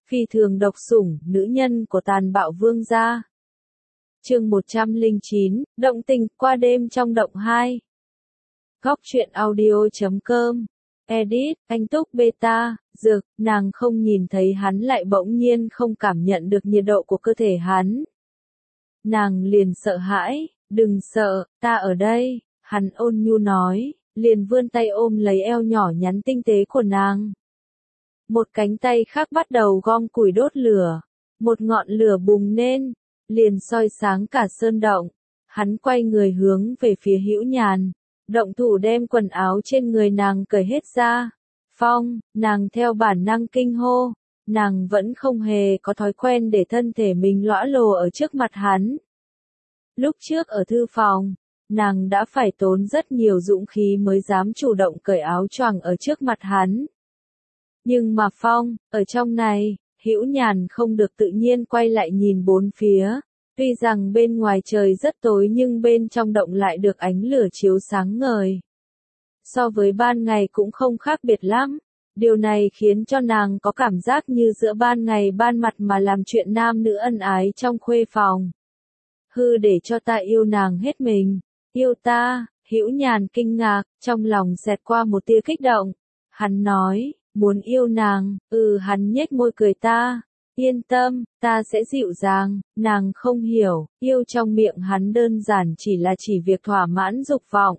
Phi thường độc sủng, nữ nhân của tàn bạo vương gia. Chương 109, động tình qua đêm trong động 2. Góc truyện audio.com. Edit, anh Túc Beta, Dược, nàng không nhìn thấy hắn lại bỗng nhiên không cảm nhận được nhiệt độ của cơ thể hắn. Nàng liền sợ hãi, đừng sợ, ta ở đây, hắn ôn nhu nói, liền vươn tay ôm lấy eo nhỏ nhắn tinh tế của nàng. Một cánh tay khác bắt đầu gom củi đốt lửa, một ngọn lửa bùng lên, liền soi sáng cả sơn động. Hắn quay người hướng về phía Hữu Nhàn, động thủ đem quần áo trên người nàng cởi hết ra. Phong, nàng theo bản năng kinh hô, nàng vẫn không hề có thói quen để thân thể mình lõa lồ ở trước mặt hắn. Lúc trước ở thư phòng, nàng đã phải tốn rất nhiều dũng khí mới dám chủ động cởi áo choàng ở trước mặt hắn. Nhưng mà Phong, ở trong này, Hữu Nhàn không được tự nhiên quay lại nhìn bốn phía. Tuy rằng bên ngoài trời rất tối nhưng bên trong động lại được ánh lửa chiếu sáng ngời. So với ban ngày cũng không khác biệt lắm. Điều này khiến cho nàng có cảm giác như giữa ban ngày ban mặt mà làm chuyện nam nữ ân ái trong khuê phòng. Hư để cho ta yêu nàng hết mình. Yêu ta, Hữu Nhàn kinh ngạc, trong lòng xẹt qua một tia kích động. Hắn nói, muốn yêu nàng, hắn nhếch môi cười ta. Yên tâm, ta sẽ dịu dàng, nàng không hiểu, yêu trong miệng hắn đơn giản chỉ việc thỏa mãn dục vọng.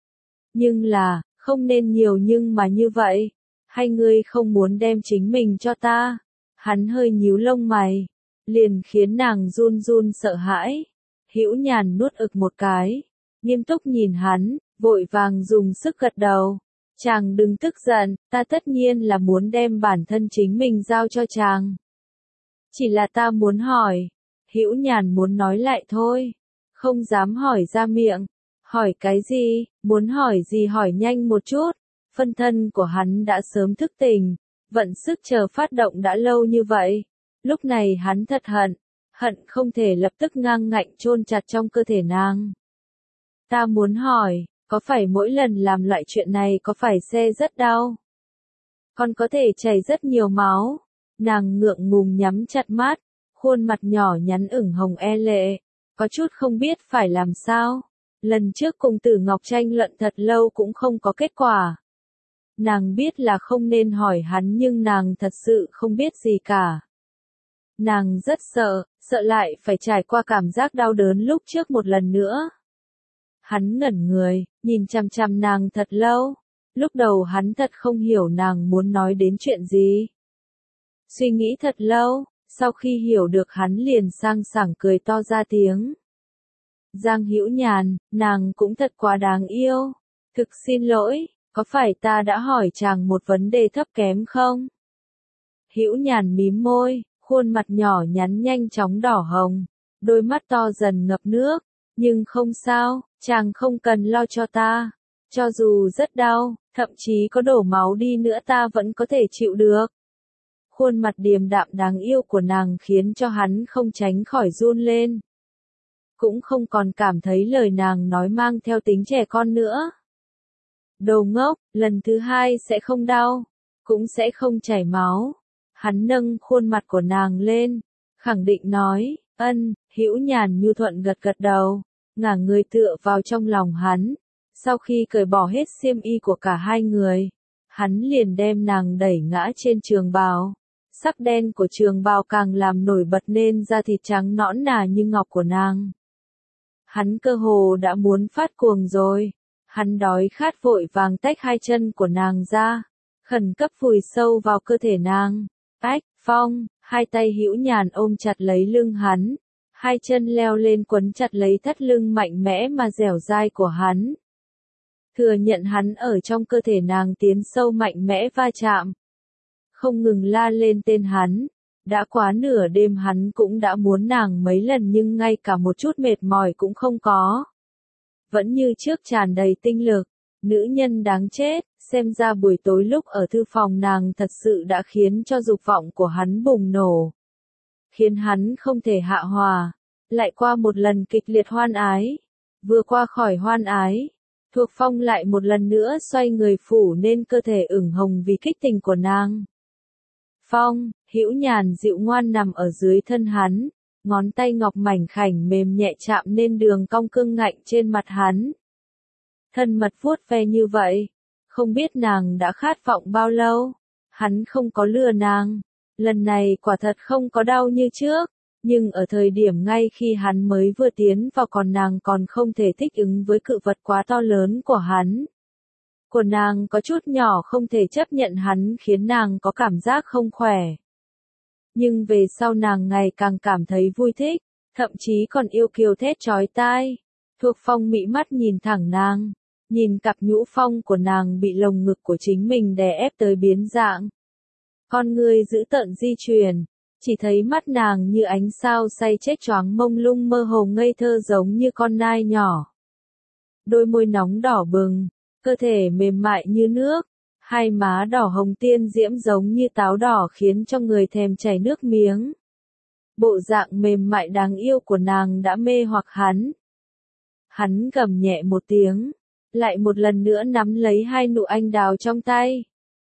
Nhưng là, không nên nhiều nhưng mà như vậy, hay ngươi không muốn đem chính mình cho ta? Hắn hơi nhíu lông mày, liền khiến nàng run run sợ hãi. Hữu Nhàn nuốt ực một cái, nghiêm túc nhìn hắn, vội vàng dùng sức gật đầu. Chàng đừng tức giận, ta tất nhiên là muốn đem bản thân chính mình giao cho chàng. Chỉ là ta muốn hỏi. Hữu Nhàn muốn nói lại thôi, không dám hỏi ra miệng. Hỏi cái gì, muốn hỏi gì hỏi nhanh một chút. Phân thân của hắn đã sớm thức tỉnh, vận sức chờ phát động đã lâu như vậy. Lúc này hắn thật hận không thể lập tức ngang ngạnh chôn chặt trong cơ thể nàng. Ta muốn hỏi, có phải mỗi lần làm loại chuyện này có phải xe rất đau? Còn có thể chảy rất nhiều máu? Nàng ngượng ngùng nhắm chặt mắt, khuôn mặt nhỏ nhắn ửng hồng e lệ, có chút không biết phải làm sao. Lần trước cùng Tử Ngọc tranh luận thật lâu cũng không có kết quả. Nàng biết là không nên hỏi hắn nhưng nàng thật sự không biết gì cả. Nàng rất sợ lại phải trải qua cảm giác đau đớn lúc trước một lần nữa. Hắn ngẩn người, nhìn chằm chằm nàng thật lâu. Lúc đầu hắn thật không hiểu nàng muốn nói đến chuyện gì. Suy nghĩ thật lâu, sau khi hiểu được hắn liền sang sảng cười to ra tiếng. Giang Hữu Nhàn, nàng cũng thật quá đáng yêu. Thực xin lỗi, có phải ta đã hỏi chàng một vấn đề thấp kém không? Hữu Nhàn mím môi, khuôn mặt nhỏ nhắn nhanh chóng đỏ hồng, đôi mắt to dần ngập nước. Nhưng không sao, chàng không cần lo cho ta. Cho dù rất đau, thậm chí có đổ máu đi nữa ta vẫn có thể chịu được. Khuôn mặt điềm đạm đáng yêu của nàng khiến cho hắn không tránh khỏi run lên. Cũng không còn cảm thấy lời nàng nói mang theo tính trẻ con nữa. Đồ ngốc, lần thứ hai sẽ không đau, cũng sẽ không chảy máu. Hắn nâng khuôn mặt của nàng lên, khẳng định nói, Hữu Nhàn nhu thuận gật gật đầu, ngả người tựa vào trong lòng hắn. Sau khi cởi bỏ hết xiêm y của cả hai người, hắn liền đem nàng đẩy ngã trên trường bào. Sắc đen của trường bào càng làm nổi bật nên da thịt trắng nõn nà như ngọc của nàng. Hắn cơ hồ đã muốn phát cuồng rồi. Hắn đói khát vội vàng tách hai chân của nàng ra, khẩn cấp vùi sâu vào cơ thể nàng. Phong, hai tay Hữu Nhàn ôm chặt lấy lưng hắn, hai chân leo lên quấn chặt lấy thắt lưng mạnh mẽ mà dẻo dai của hắn. Thừa nhận hắn ở trong cơ thể nàng tiến sâu mạnh mẽ va chạm. Không ngừng la lên tên hắn. Đã quá nửa đêm hắn cũng đã muốn nàng mấy lần nhưng ngay cả một chút mệt mỏi cũng không có. Vẫn như trước tràn đầy tinh lực. Nữ nhân đáng chết, xem ra buổi tối lúc ở thư phòng nàng thật sự đã khiến cho dục vọng của hắn bùng nổ. Khiến hắn không thể hạ hòa. Lại qua một lần kịch liệt hoan ái. Vừa qua khỏi hoan ái, Thuộc Phong lại một lần nữa xoay người phủ nên cơ thể ửng hồng vì kích tình của nàng. Phong, Hữu Nhàn dịu ngoan nằm ở dưới thân hắn, ngón tay ngọc mảnh khảnh mềm nhẹ chạm lên đường cong cương ngạnh trên mặt hắn. Thân mật vuốt ve như vậy, không biết nàng đã khát vọng bao lâu. Hắn không có lừa nàng, lần này quả thật không có đau như trước, nhưng ở thời điểm ngay khi hắn mới vừa tiến vào còn nàng còn không thể thích ứng với cự vật quá to lớn của hắn. Của nàng có chút nhỏ không thể chấp nhận hắn khiến nàng có cảm giác không khỏe. Nhưng về sau nàng ngày càng cảm thấy vui thích, thậm chí còn yêu kiều thét chói tai. Thuộc Phong mị mắt nhìn thẳng nàng, nhìn cặp nhũ phong của nàng bị lồng ngực của chính mình đè ép tới biến dạng. Con người giữ tợn di chuyển, chỉ thấy mắt nàng như ánh sao say chết choáng mông lung mơ hồ ngây thơ giống như con nai nhỏ. Đôi môi nóng đỏ bừng, cơ thể mềm mại như nước, hai má đỏ hồng tiên diễm giống như táo đỏ khiến cho người thèm chảy nước miếng. Bộ dạng mềm mại đáng yêu của nàng đã mê hoặc hắn. Hắn gầm nhẹ một tiếng, lại một lần nữa nắm lấy hai nụ anh đào trong tay.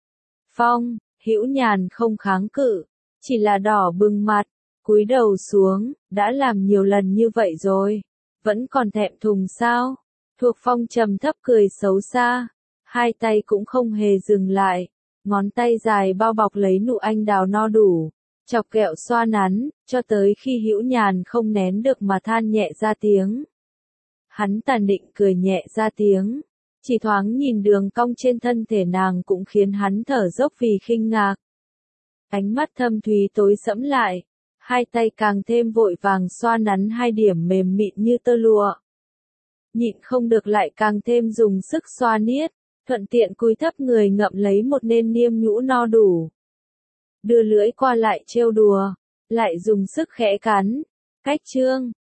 Phong, Hữu Nhàn không kháng cự, chỉ là đỏ bừng mặt, cúi đầu xuống, đã làm nhiều lần như vậy rồi, vẫn còn thẹn thùng sao? Thuộc Phong trầm thấp cười xấu xa, hai tay cũng không hề dừng lại, ngón tay dài bao bọc lấy nụ anh đào no đủ, chọc kẹo xoa nắn, cho tới khi Hữu Nhàn không nén được mà than nhẹ ra tiếng. Hắn tàn định cười nhẹ ra tiếng, chỉ thoáng nhìn đường cong trên thân thể nàng cũng khiến hắn thở dốc vì khinh ngạc. Ánh mắt thâm thúy tối sẫm lại, hai tay càng thêm vội vàng xoa nắn hai điểm mềm mịn như tơ lụa. Nhịn không được lại càng thêm dùng sức xoa niết, thuận tiện cúi thấp người ngậm lấy một nên niêm nhũ no đủ. Đưa lưỡi qua lại trêu đùa, lại dùng sức khẽ cắn. Cách chương